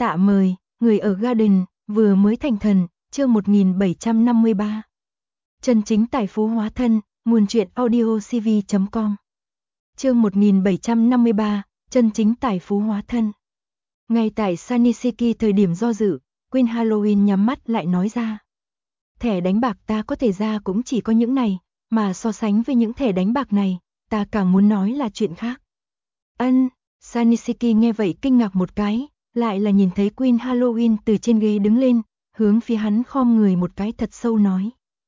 Tạ mời, người ở Garden, vừa mới thành thần, chương 1753. Chân chính tài phú hóa thân, nguồn truyện audiocv.com. Chương 1753, chân chính tài phú hóa thân. Ngay tại Sunny City thời điểm do dự, Queen Halloween nhắm mắt lại nói ra. Thẻ đánh bạc ta có thể ra cũng chỉ có những này, mà so sánh với những thẻ đánh bạc này, ta càng muốn nói là chuyện khác. Sunny City nghe vậy kinh ngạc một cái, lại là nhìn thấy Queen Halloween từ trên ghế đứng lên, hướng phía hắn khom người một cái thật sâu nói.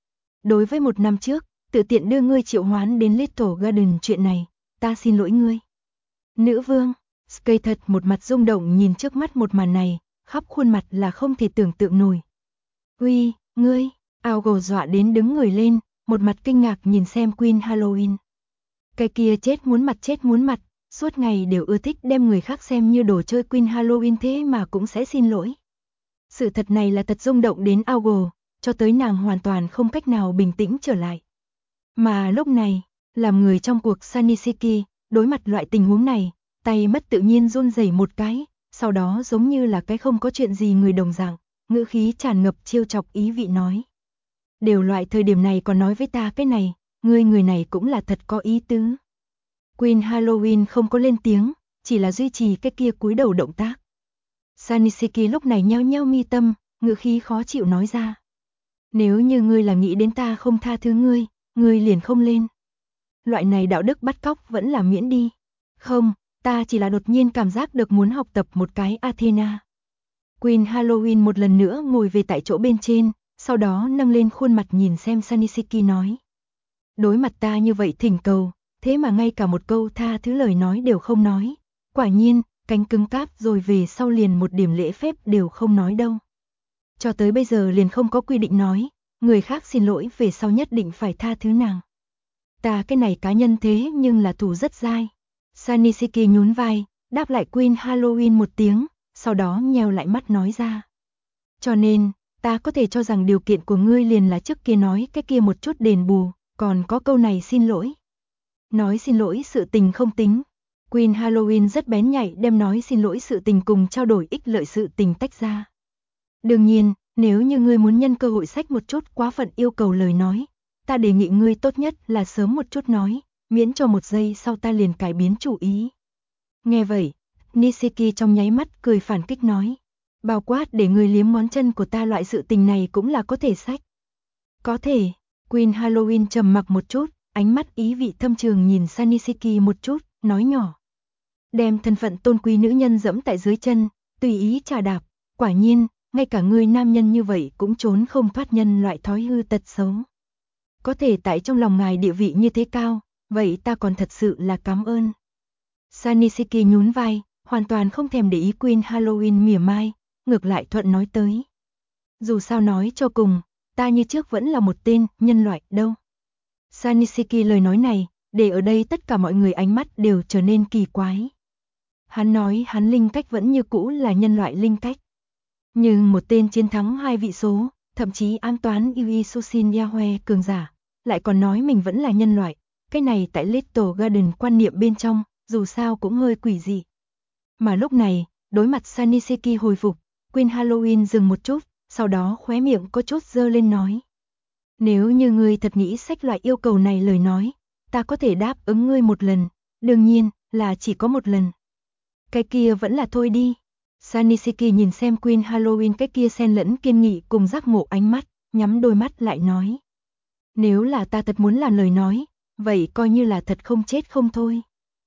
Đối với 1 năm trước, tự tiện đưa ngươi triệu hoán đến Little Garden chuyện này, ta xin lỗi ngươi. Nữ vương, Skate thật một mặt rung động nhìn trước mắt một màn này, khắp khuôn mặt là không thể tưởng tượng nổi. Uy, ngươi, Algo dọa đến đứng người lên, một mặt kinh ngạc nhìn xem Queen Halloween. Cái kia chết muốn mặt, suốt ngày đều ưa thích đem người khác xem như đồ chơi Queen Halloween thế mà cũng sẽ xin lỗi. Sự thật này là thật rung động đến Algo, cho tới nàng hoàn toàn không cách nào bình tĩnh trở lại. Mà lúc này, làm người trong cuộc Sunny City, đối mặt loại tình huống này, tay mất tự nhiên run rẩy một cái, sau đó giống như là cái không có chuyện gì người đồng dạng, ngữ khí tràn ngập trêu chọc ý vị nói. Đều loại thời điểm này còn nói với ta cái này, ngươi người này cũng là thật có ý tứ. Queen Halloween không có lên tiếng, chỉ là duy trì cái kia cúi đầu động tác. Sunny City lúc này nheo nheo mi tâm, ngữ khí khó chịu nói ra. Nếu như ngươi là nghĩ đến ta không tha thứ ngươi liền không lên. Loại này đạo đức bắt cóc vẫn là miễn đi. Không, ta chỉ là đột nhiên cảm giác được muốn học tập một cái Athena. Queen Halloween một lần nữa ngồi về tại chỗ bên trên, sau đó nâng lên khuôn mặt nhìn xem Sunny City nói. Đối mặt ta như vậy thỉnh cầu, thế mà ngay cả một câu tha thứ lời nói đều không nói. Quả nhiên, cánh cứng cáp rồi về sau liền một điểm lễ phép đều không nói đâu. Cho tới bây giờ liền không có quy định nói, người khác xin lỗi về sau nhất định phải tha thứ nàng. Ta cái này cá nhân thế nhưng là thủ rất dai. Sunny City nhún vai, đáp lại Queen Halloween một tiếng, sau đó nheo lại mắt nói ra. Cho nên, ta có thể cho rằng điều kiện của ngươi liền là trước kia nói cái kia một chút đền bù, còn có câu này xin lỗi. Nói xin lỗi sự tình không tính. Queen Halloween rất bén nhạy đem nói xin lỗi sự tình cùng trao đổi ích lợi sự tình tách ra. Đương nhiên, nếu như ngươi muốn nhân cơ hội xách một chút quá phận yêu cầu lời nói, ta đề nghị ngươi tốt nhất là sớm một chút nói, miễn cho một giây sau ta liền cải biến chủ ý. Nghe vậy, Nisiki trong nháy mắt cười phản kích nói. Bao quát để ngươi liếm ngón chân của ta loại sự tình này cũng là có thể xách. Có thể, Queen Halloween trầm mặc một chút, ánh mắt ý vị thâm trường nhìn Sanisiki một chút, nói nhỏ. Đem thân phận tôn quý nữ nhân dẫm tại dưới chân, tùy ý trà đạp, quả nhiên, ngay cả người nam nhân như vậy cũng trốn không thoát nhân loại thói hư tật xấu. Có thể tại trong lòng ngài địa vị như thế cao, vậy ta còn thật sự là cảm ơn. Sanisiki nhún vai, hoàn toàn không thèm để ý Queen Halloween mỉa mai, ngược lại thuận nói tới. Dù sao nói cho cùng, ta như trước vẫn là một tên nhân loại đâu. Sanisiki lời nói này, để ở đây tất cả mọi người ánh mắt đều trở nên kỳ quái. Hắn nói hắn linh cách vẫn như cũ là nhân loại linh cách. Nhưng một tên chiến thắng 2 vị số, thậm chí an toán Yui Susin Yahweh cường giả, lại còn nói mình vẫn là nhân loại. Cái này tại Little Garden quan niệm bên trong, dù sao cũng hơi quỷ dị. Mà lúc này, đối mặt Sanisiki hồi phục, Queen Halloween dừng một chút, sau đó khóe miệng có chút dơ lên nói. Nếu như ngươi thật nghĩ xách loại yêu cầu này lời nói, ta có thể đáp ứng ngươi một lần, đương nhiên là chỉ có một lần. Cái kia vẫn là thôi đi. Sanisiki nhìn xem Queen Halloween cái kia xen lẫn kiên nghị cùng giác ngộ ánh mắt, nhắm đôi mắt lại nói. Nếu là ta thật muốn làm lời nói, vậy coi như là thật không chết không thôi.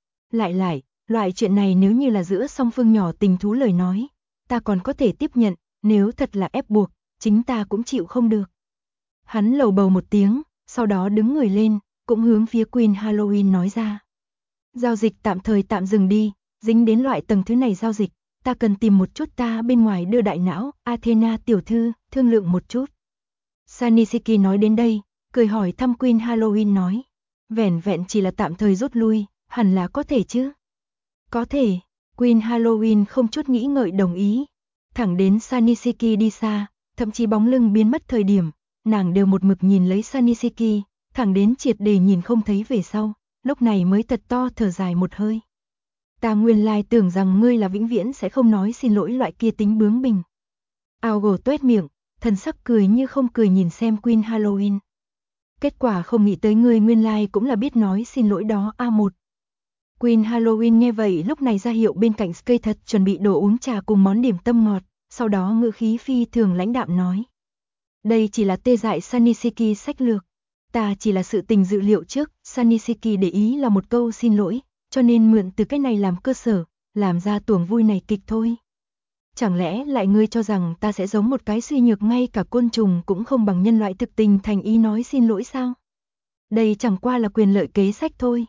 Lại, loại chuyện này nếu như là giữa song phương nhỏ tình thú lời nói, ta còn có thể tiếp nhận, nếu thật là ép buộc, chính ta cũng chịu không được. Hắn lầu bầu một tiếng, sau đó đứng người lên, cũng hướng phía Queen Halloween nói ra. Giao dịch tạm thời tạm dừng đi, dính đến loại tầng thứ này giao dịch, ta cần tìm một chút ta bên ngoài đưa đại não, Athena tiểu thư, thương lượng một chút. Sanisiki nói đến đây, cười hỏi thăm Queen Halloween nói. Vẻn vẹn chỉ là tạm thời rút lui, hẳn là có thể chứ? Có thể, Queen Halloween không chút nghĩ ngợi đồng ý. Thẳng đến Sanisiki đi xa, thậm chí bóng lưng biến mất thời điểm, nàng đều một mực nhìn lấy Sanisiki, thẳng đến triệt để nhìn không thấy về sau, lúc này mới thật to thở dài một hơi. Ta nguyên lai tưởng rằng ngươi là vĩnh viễn sẽ không nói xin lỗi loại kia tính bướng bỉnh. Aogo tuét miệng, thần sắc cười như không cười nhìn xem Queen Halloween. Kết quả không nghĩ tới ngươi nguyên lai cũng là biết nói xin lỗi đó A1. Queen Halloween nghe vậy lúc này ra hiệu bên cạnh Skate thật chuẩn bị đồ uống trà cùng món điểm tâm ngọt, sau đó ngữ khí phi thường lãnh đạm nói. Đây chỉ là tê dại Saniseki sách lược. Ta chỉ là sự tình dự liệu trước, Saniseki để ý là một câu xin lỗi, cho nên mượn từ cái này làm cơ sở, làm ra tuồng vui này kịch thôi. Chẳng lẽ lại ngươi cho rằng ta sẽ giống một cái suy nhược ngay cả côn trùng cũng không bằng nhân loại thực tình thành ý nói xin lỗi sao? Đây chẳng qua là quyền lợi kế sách thôi.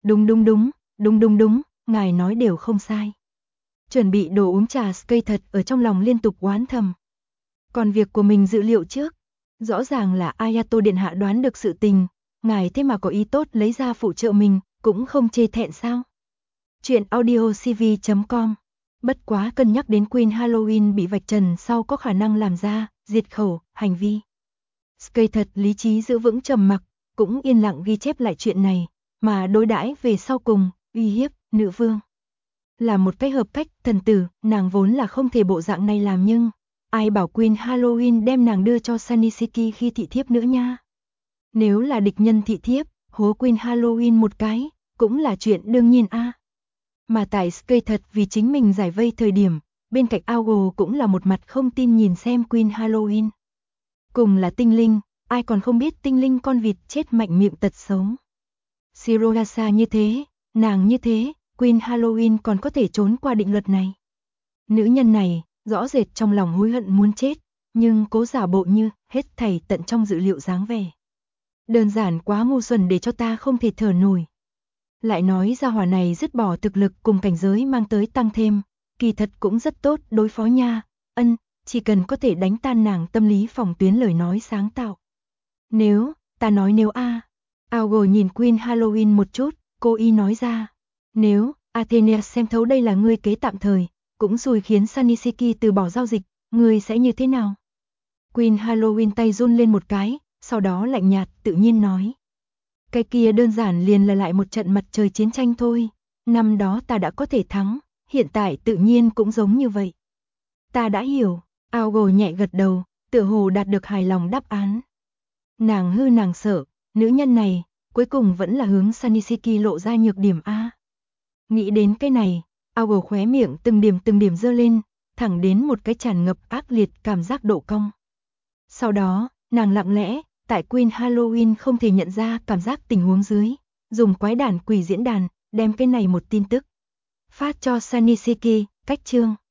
Đúng, ngài nói đều không sai. Chuẩn bị đồ uống trà Skate thật ở trong lòng liên tục oán thầm. Còn việc của mình dự liệu trước, rõ ràng là Ayato điện hạ đoán được sự tình, ngài thế mà có ý tốt lấy ra phụ trợ mình, cũng không chê thẹn sao? Chuyện audiocv.com. Bất quá cân nhắc đến Queen Halloween bị vạch trần sau có khả năng làm ra, diệt khẩu, hành vi. Skate thật lý trí giữ vững trầm mặc, cũng yên lặng ghi chép lại chuyện này, mà đối đãi về sau cùng, uy hiếp, nữ vương. Là một cái hợp cách, thần tử, nàng vốn là không thể bộ dạng này làm nhưng, ai bảo Queen Halloween đem nàng đưa cho Saniseki khi thị thiếp nữa nha. Nếu là địch nhân thị thiếp, hố Queen Halloween một cái, cũng là chuyện đương nhiên a. Mà tại Skate thật vì chính mình giải vây thời điểm, bên cạnh Aogo cũng là một mặt không tin nhìn xem Queen Halloween. Cùng là tinh linh, ai còn không biết tinh linh con vịt chết mạnh miệng tật xấu. Shirogasa như thế, nàng như thế, Queen Halloween còn có thể trốn qua định luật này. Nữ nhân này, rõ rệt trong lòng hối hận muốn chết, nhưng cố giả bộ như hết thảy tận trong dự liệu dáng vẻ. Đơn giản quá ngu xuẩn để cho ta không thể thở nổi. Lại nói gia hỏa này dứt bỏ thực lực cùng cảnh giới mang tới tăng thêm, kỳ thật cũng rất tốt đối phó nha, chỉ cần có thể đánh tan nàng tâm lý phòng tuyến lời nói sáng tạo. Nếu Aogo nhìn Queen Halloween một chút, cô y nói ra, nếu Athena xem thấu đây là ngươi kế tạm thời, cũng xui khiến Saniseki từ bỏ giao dịch, ngươi sẽ như thế nào? Queen Halloween tay run lên một cái, sau đó lạnh nhạt tự nhiên nói. Cái kia đơn giản liền là lại một trận mặt trời chiến tranh thôi, năm đó ta đã có thể thắng, hiện tại tự nhiên cũng giống như vậy. Ta đã hiểu, Aogo nhẹ gật đầu, tựa hồ đạt được hài lòng đáp án. Nàng hư nàng sợ, nữ nhân này, cuối cùng vẫn là hướng Saniseki lộ ra nhược điểm a. Nghĩ đến cái này, Aogo khóe miệng từng điểm giơ lên, thẳng đến một cái tràn ngập ác liệt cảm giác độ cong. Sau đó, nàng lặng lẽ, tại Queen Halloween không thể nhận ra cảm giác tình huống dưới, dùng quái đản quỷ diễn đàn, đem cái này một tin tức phát cho Saniseki, cách chương.